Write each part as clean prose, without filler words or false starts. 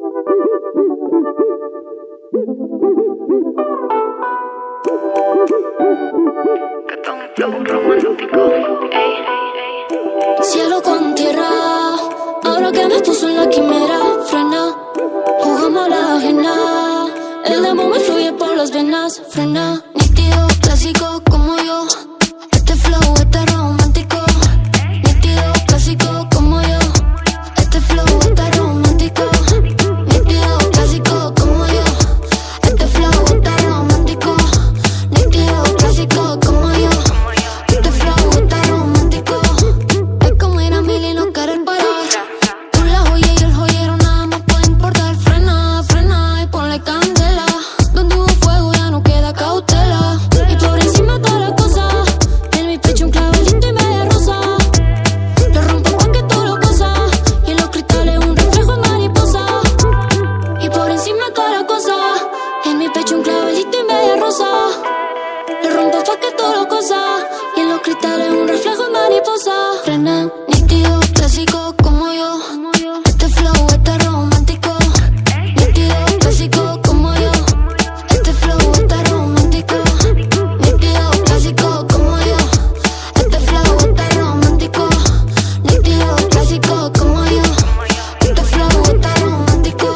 Cielo con tierra, ahora que me puso en la quimera, frena, jugamos a la ajena. El demo me fluye por las venas, frena, nítido, clásico como yo. Este flow está romántico, nítido, clásico como yo. Este flow está romántico, nítido, clásico como yo. Este flow está romántico, nítido, clásico como yo. Este flow está romántico. Es como ir a mil y no querer parar. Tú la joya y el joyero nada más puede importar. Frena, frena y ponle candela. Donde hubo fuego ya no queda cautela. Y por encima toda la cosa, en mi pecho un clavelito y media rosa. Lo rompo pa' que tú lo gozas, y en los cristales un reflejo de mariposa. Y por encima toda la cosa, en mi pecho un clavelito y media rosa. Lo rompo pa' que tú lo gozas, y en los cristales un reflejo de mariposa. Frena, nítido, clásico como yo. Este flow está romántico, nítido, clásico como yo. Este flow está romántico, nítido, clásico como yo. Este flow está romántico, nítido, clásico como yo. Este flow está romántico.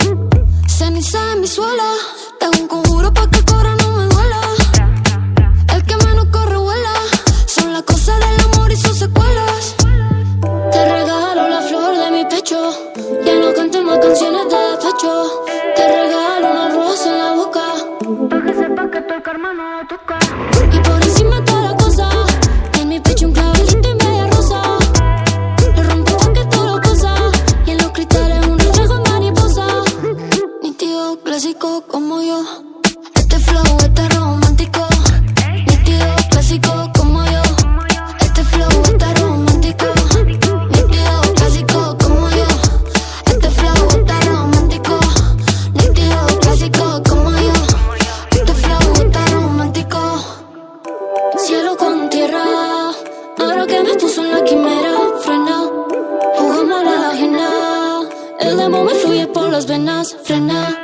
Ceniza en mi suela, tengo un conjuro pa' que el cobra no me duela. El que menos corre vuela, son las cosas del amor y sus secuelas. Te regalo la flor de mi pecho, ya no cantes más canciones de despecho. Te regalo una rosa en la boca, pa' que sepas que tú el karma no lo toca. Y por encima de toda la cosa, en mi pecho un clavelito y media rosa. Lo rompo pa' que tú lo gozas, y en los cristales un reflejo de mariposa. Nítido, clásico como yo. Este flow está romántico, nítido, clásico como yo. Este flow está romántico, nítido, clásico como yo. Este flow está romántico, nítido, clásico como yo. Este flow está romántico. Cielo con tierra, ahora que me puso en la quimera, frena, jugamos a la ajena. El demo me fluye por las venas, frena.